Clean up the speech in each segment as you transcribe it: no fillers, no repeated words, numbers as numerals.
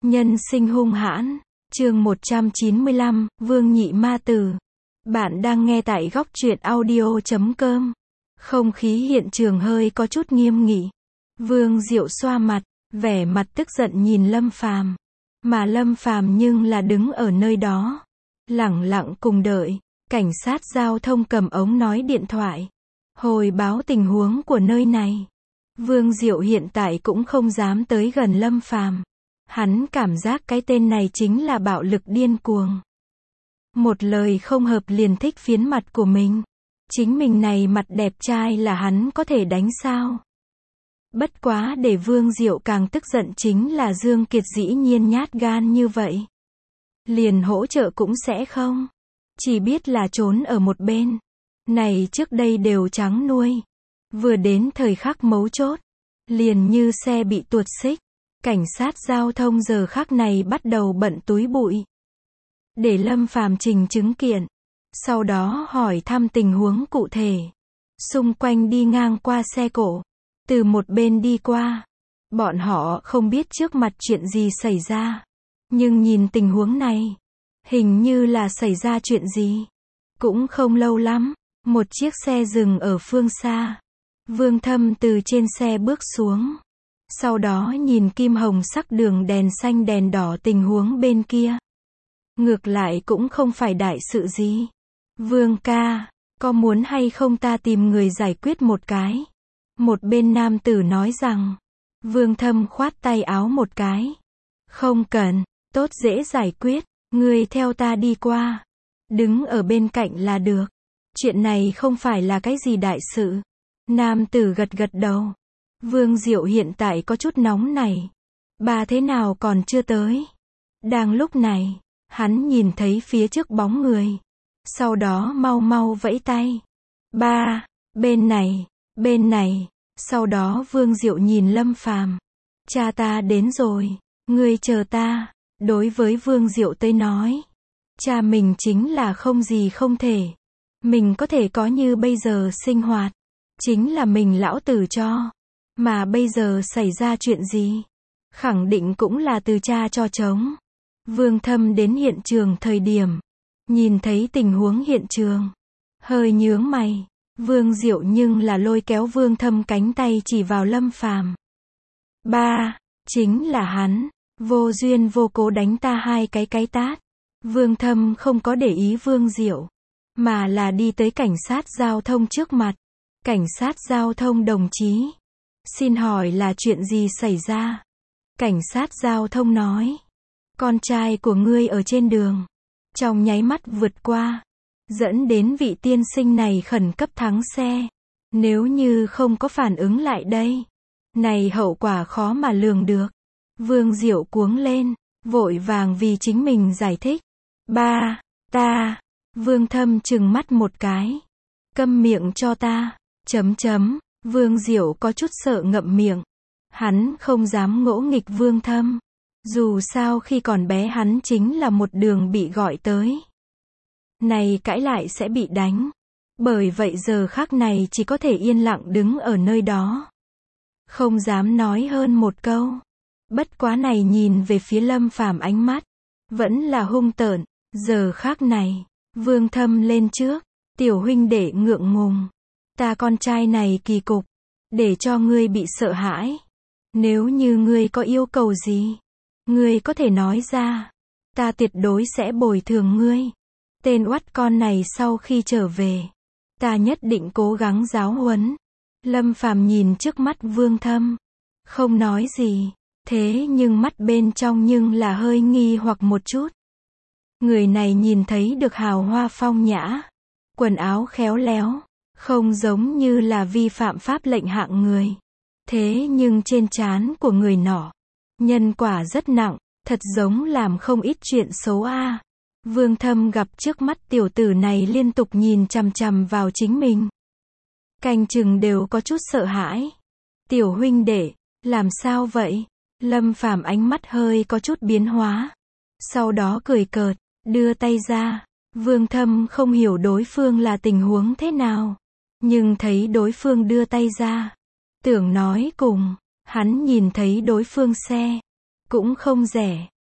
Nhân sinh hung hãn, chương 195, Vương Nhị Ma Tử. Bạn đang nghe tại góc truyện audio.com. Không khí hiện trường hơi có chút nghiêm nghị. Vương Diệu xoa mặt, vẻ mặt tức giận nhìn Lâm Phàm. Mà Lâm Phàm nhưng là đứng ở nơi đó, lẳng lặng cùng đợi. Cảnh sát giao thông cầm ống nói điện thoại, hồi báo tình huống của nơi này. Vương Diệu hiện tại cũng không dám tới gần Lâm Phàm. Hắn cảm giác cái tên này chính là bạo lực điên cuồng. Một lời không hợp liền thích phiến mặt của mình. Chính mình này mặt đẹp trai là hắn có thể đánh sao? Bất quá để Vương Diệu càng tức giận chính là Dương Kiệt dĩ nhiên nhát gan như vậy. Liền hỗ trợ cũng sẽ không. Chỉ biết là trốn ở một bên. Này trước đây đều trắng nuôi. Vừa đến thời khắc mấu chốt, liền như xe bị tuột xích. Cảnh sát giao thông giờ khắc này bắt đầu bận túi bụi. Để Lâm Phàm trình chứng kiện. Sau đó hỏi thăm tình huống cụ thể. Xung quanh đi ngang qua xe cộ. Từ một bên đi qua. Bọn họ không biết trước mặt chuyện gì xảy ra. Nhưng nhìn tình huống này, hình như là xảy ra chuyện gì. Cũng không lâu lắm, một chiếc xe dừng ở phương xa. Vương Thâm từ trên xe bước xuống. Sau đó nhìn kim hồng sắc đường đèn xanh đèn đỏ tình huống bên kia. Ngược lại cũng không phải đại sự gì. Vương ca, có muốn hay không ta tìm người giải quyết một cái? Một bên nam tử nói rằng. Vương Thâm khoát tay áo một cái. Không cần, tốt dễ giải quyết, ngươi theo ta đi qua. Đứng ở bên cạnh là được. Chuyện này không phải là cái gì đại sự. Nam tử gật gật đầu. Vương Diệu hiện tại có chút nóng này. Bà thế nào còn chưa tới? Đang lúc này, hắn nhìn thấy phía trước bóng người. Sau đó mau mau vẫy tay. Ba, bên này. Sau đó Vương Diệu nhìn Lâm Phàm. Cha ta đến rồi, ngươi chờ ta. Đối với Vương Diệu tới nói, cha mình chính là không gì không thể. Mình có thể có như bây giờ sinh hoạt, chính là mình lão tử cho. Mà bây giờ xảy ra chuyện gì? Khẳng định cũng là từ cha cho trống. Vương Thâm đến hiện trường thời điểm, nhìn thấy tình huống hiện trường, hơi nhướng mày. Vương Diệu nhưng là lôi kéo Vương Thâm cánh tay chỉ vào Lâm Phàm. Ba, chính là hắn, vô duyên vô cố đánh ta hai cái tát. Vương Thâm không có để ý Vương Diệu, mà là đi tới cảnh sát giao thông trước mặt. Cảnh sát giao thông đồng chí, xin hỏi là chuyện gì xảy ra? Cảnh sát giao thông nói, con trai của ngươi ở trên đường, trong nháy mắt vượt qua, dẫn đến vị tiên sinh này khẩn cấp thắng xe. Nếu như không có phản ứng lại đây, này hậu quả khó mà lường được. Vương Diệu cuống lên, vội vàng vì chính mình giải thích. Ba, ta. Vương Thâm trừng mắt một cái. Câm miệng cho ta. Vương Diệu có chút sợ ngậm miệng. Hắn không dám ngỗ nghịch Vương Thâm. Dù sao khi còn bé hắn chính là một đường bị gọi tới. Này cãi lại sẽ bị đánh. Bởi vậy giờ khắc này chỉ có thể yên lặng đứng ở nơi đó. Không dám nói hơn một câu. Bất quá này nhìn về phía Lâm Phàm ánh mắt vẫn là hung tợn. Giờ khắc này, Vương Thâm lên trước. Tiểu huynh đệ ngượng ngùng. Ta con trai này kỳ cục, để cho ngươi bị sợ hãi. Nếu như ngươi có yêu cầu gì, ngươi có thể nói ra. Ta tuyệt đối sẽ bồi thường ngươi. Tên oắt con này sau khi trở về, ta nhất định cố gắng giáo huấn. Lâm Phàm nhìn trước mắt Vương Thâm, không nói gì. Thế nhưng mắt bên trong nhưng là hơi nghi hoặc một chút. Người này nhìn thấy được hào hoa phong nhã, quần áo khéo léo, không giống như là vi phạm pháp lệnh hạng người. Thế nhưng trên trán của người nọ, nhân quả rất nặng, thật giống làm không ít chuyện xấu a. Vương Thâm gặp trước mắt tiểu tử này liên tục nhìn chằm chằm vào chính mình. Canh chừng đều có chút sợ hãi. Tiểu huynh đệ, làm sao vậy? Lâm Phàm ánh mắt hơi có chút biến hóa. Sau đó cười cợt, đưa tay ra. Vương Thâm không hiểu đối phương là tình huống thế nào. Nhưng thấy đối phương đưa tay ra, tưởng nói cùng. Hắn nhìn thấy đối phương xe cũng không rẻ.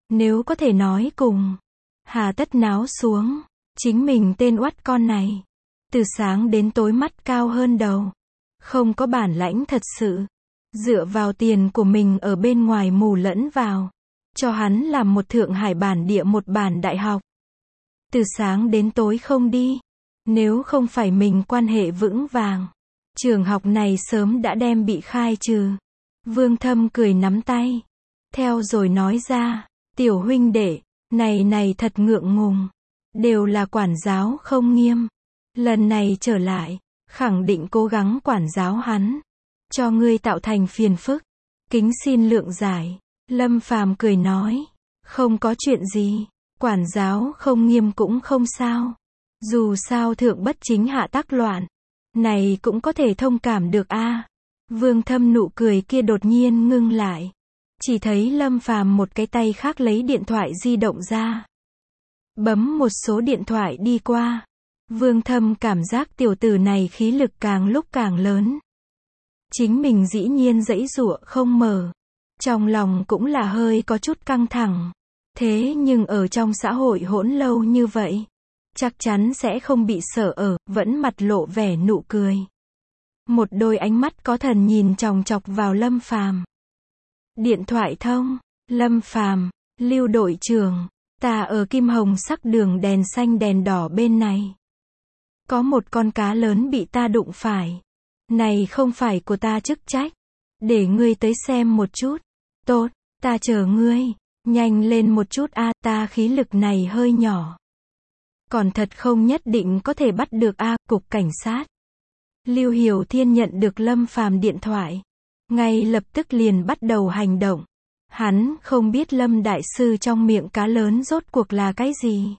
Nếu có thể nói cùng, hà tất náo xuống, chính mình tên oắt con này. Từ sáng đến tối mắt cao hơn đầu. Không có bản lãnh thật sự. Dựa vào tiền của mình ở bên ngoài mù lẫn vào. Cho hắn làm một Thượng Hải bản địa một bản đại học. Từ sáng đến tối không đi. Nếu không phải mình quan hệ vững vàng, trường học này sớm đã đem bị khai trừ. Vương Thâm cười nắm tay. Theo rồi nói ra, tiểu huynh đệ, này thật ngượng ngùng. Đều là quản giáo không nghiêm. Lần này trở lại, khẳng định cố gắng quản giáo hắn. Cho ngươi tạo thành phiền phức. Kính xin lượng giải. Lâm Phàm cười nói. Không có chuyện gì. Quản giáo không nghiêm cũng không sao. Dù sao thượng bất chính hạ tác loạn. Này cũng có thể thông cảm được a. Vương Thâm nụ cười kia đột nhiên ngưng lại. Chỉ thấy Lâm Phàm một cái tay khác lấy điện thoại di động ra. Bấm một số điện thoại đi qua. Vương Thâm cảm giác tiểu tử này khí lực càng lúc càng lớn. Chính mình dĩ nhiên giãy giụa không mở. Trong lòng cũng là hơi có chút căng thẳng. Thế nhưng ở trong xã hội hỗn lâu như vậy, chắc chắn sẽ không bị sợ ở, vẫn mặt lộ vẻ nụ cười. Một đôi ánh mắt có thần nhìn chòng chọc vào Lâm Phàm. Điện thoại thông. Lâm Phàm, Lưu đội trưởng, ta ở kim hồng sắc đường đèn xanh đèn đỏ bên này. Có một con cá lớn bị ta đụng phải. Này không phải của ta chức trách. Để ngươi tới xem một chút. Tốt, ta chờ ngươi. Nhanh lên một chút a, ta khí lực này hơi nhỏ. Còn thật không nhất định có thể bắt được a, cục cảnh sát. Lưu Hiểu Thiên nhận được Lâm Phàm điện thoại. Ngay lập tức liền bắt đầu hành động. Hắn không biết Lâm đại sư trong miệng cá lớn rốt cuộc là cái gì.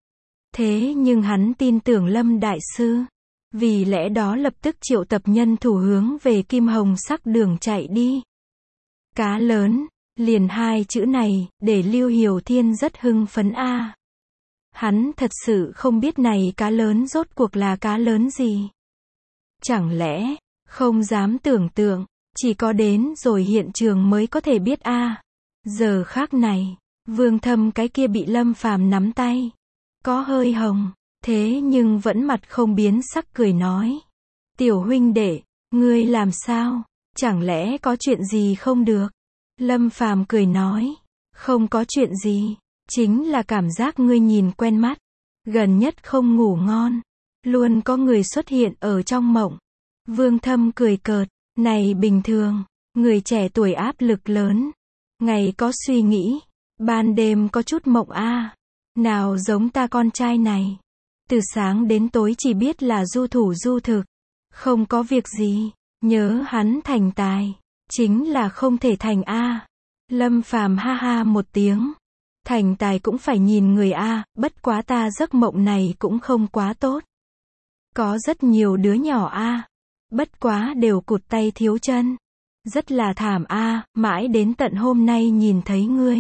Thế nhưng hắn tin tưởng Lâm đại sư. Vì lẽ đó lập tức triệu tập nhân thủ hướng về kim hồng sắc đường chạy đi. Cá lớn, liền hai chữ này, để Lưu Hiểu Thiên rất hưng phấn a. Hắn thật sự không biết này cá lớn rốt cuộc là cá lớn gì. Chẳng lẽ, không dám tưởng tượng, chỉ có đến rồi hiện trường mới có thể biết a. Giờ khác này, Vương Thâm cái kia bị Lâm Phàm nắm tay. Có hơi hồng, thế nhưng vẫn mặt không biến sắc cười nói. Tiểu huynh đệ, ngươi làm sao? Chẳng lẽ có chuyện gì không được? Lâm Phàm cười nói. Không có chuyện gì, chính là cảm giác ngươi nhìn quen mắt. Gần nhất không ngủ ngon. Luôn có người xuất hiện ở trong mộng. Vương Thâm cười cợt. Này bình thường, người trẻ tuổi áp lực lớn. Ngày có suy nghĩ, ban đêm có chút mộng a. Nào giống ta con trai này. Từ sáng đến tối chỉ biết là du thủ du thực. Không có việc gì, nhớ hắn thành tài. Chính là không thể thành a. Lâm Phàm ha ha một tiếng. Thành tài cũng phải nhìn người a, bất quá ta giấc mộng này cũng không quá tốt. Có rất nhiều đứa nhỏ a. Bất quá đều cụt tay thiếu chân. Rất là thảm a, mãi đến tận hôm nay nhìn thấy ngươi.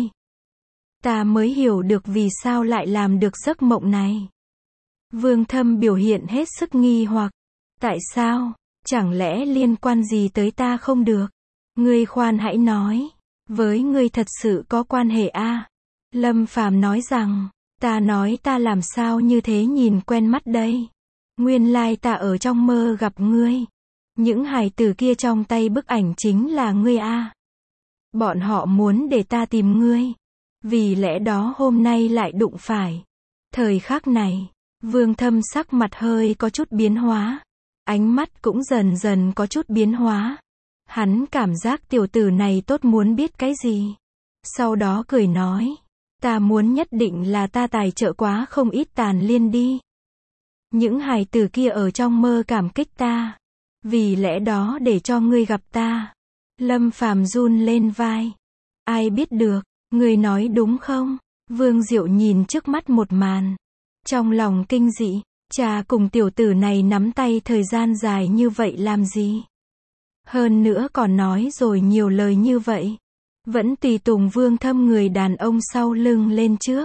Ta mới hiểu được vì sao lại làm được giấc mộng này. Vương Thâm biểu hiện hết sức nghi hoặc. Tại sao? Chẳng lẽ liên quan gì tới ta không được? Ngươi khoan hãy nói. Với ngươi thật sự có quan hệ a. Lâm Phàm nói rằng, ta nói ta làm sao như thế nhìn quen mắt đây. Nguyên lai ta ở trong mơ gặp ngươi. Những hài tử kia trong tay bức ảnh chính là ngươi a. Bọn họ muốn để ta tìm ngươi. Vì lẽ đó hôm nay lại đụng phải. Thời khắc này, Vương Thâm sắc mặt hơi có chút biến hóa. Ánh mắt cũng dần dần có chút biến hóa. Hắn cảm giác tiểu tử này tốt muốn biết cái gì. Sau đó cười nói. Ta muốn nhất định là ta tài trợ quá không ít tàn liên đi. Những hài tử kia ở trong mơ cảm kích ta. Vì lẽ đó để cho ngươi gặp ta. Lâm Phàm run lên vai. Ai biết được, ngươi nói đúng không? Vương Diệu nhìn trước mắt một màn. Trong lòng kinh dị, cha cùng tiểu tử này nắm tay thời gian dài như vậy làm gì? Hơn nữa còn nói rồi nhiều lời như vậy. Vẫn tùy tùng Vương Thâm người đàn ông sau lưng lên trước.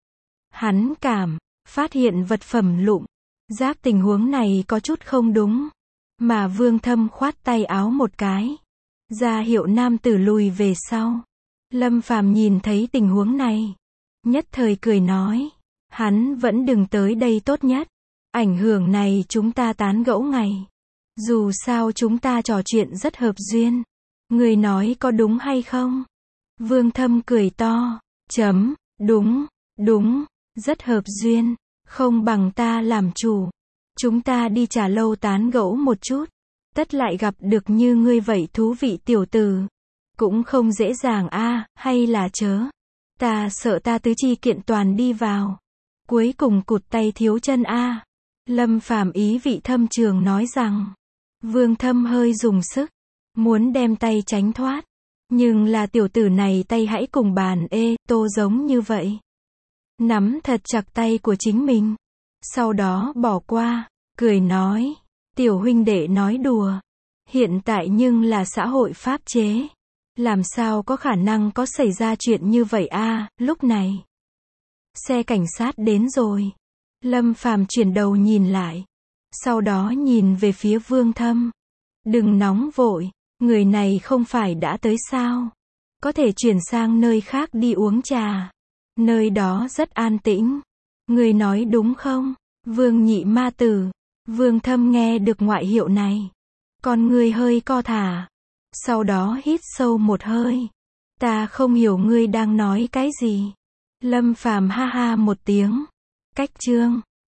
Hắn phát hiện vật phẩm lụm. Giác tình huống này có chút không đúng. Mà Vương Thâm khoát tay áo một cái. Ra hiệu nam tử lùi về sau. Lâm Phàm nhìn thấy tình huống này, nhất thời cười nói, hắn vẫn đừng tới đây tốt nhất. Ảnh hưởng này chúng ta tán gẫu ngày. Dù sao chúng ta trò chuyện rất hợp duyên. Người nói có đúng hay không? Vương Thâm cười to, đúng, rất hợp duyên. Không bằng ta làm chủ. Chúng ta đi trà lâu tán gẫu một chút. Tất lại gặp được như ngươi vậy thú vị tiểu tử. Cũng không dễ dàng a, hay là chớ. Ta sợ ta tứ chi kiện toàn đi vào. Cuối cùng cụt tay thiếu chân a. Lâm Phàm ý vị thâm trường nói rằng. Vương Thâm hơi dùng sức. Muốn đem tay tránh thoát. Nhưng là tiểu tử này tay hãy cùng bàn tô giống như vậy. Nắm thật chặt tay của chính mình. Sau đó bỏ qua. Cười nói. Tiểu huynh đệ nói đùa. Hiện tại nhưng là xã hội pháp chế. Làm sao có khả năng có xảy ra chuyện như vậy a? Lúc này xe cảnh sát đến rồi. Lâm Phàm chuyển đầu nhìn lại. Sau đó nhìn về phía Vương Thâm. Đừng nóng vội. Người này không phải đã tới sao? Có thể chuyển sang nơi khác đi uống trà. Nơi đó rất an tĩnh. Người nói đúng không? Vương Nhị Ma Tử. Vương Thâm nghe được ngoại hiệu này. Con người hơi co thả. Sau đó hít sâu một hơi. Ta không hiểu ngươi đang nói cái gì. Lâm Phàm ha ha một tiếng. Cách chương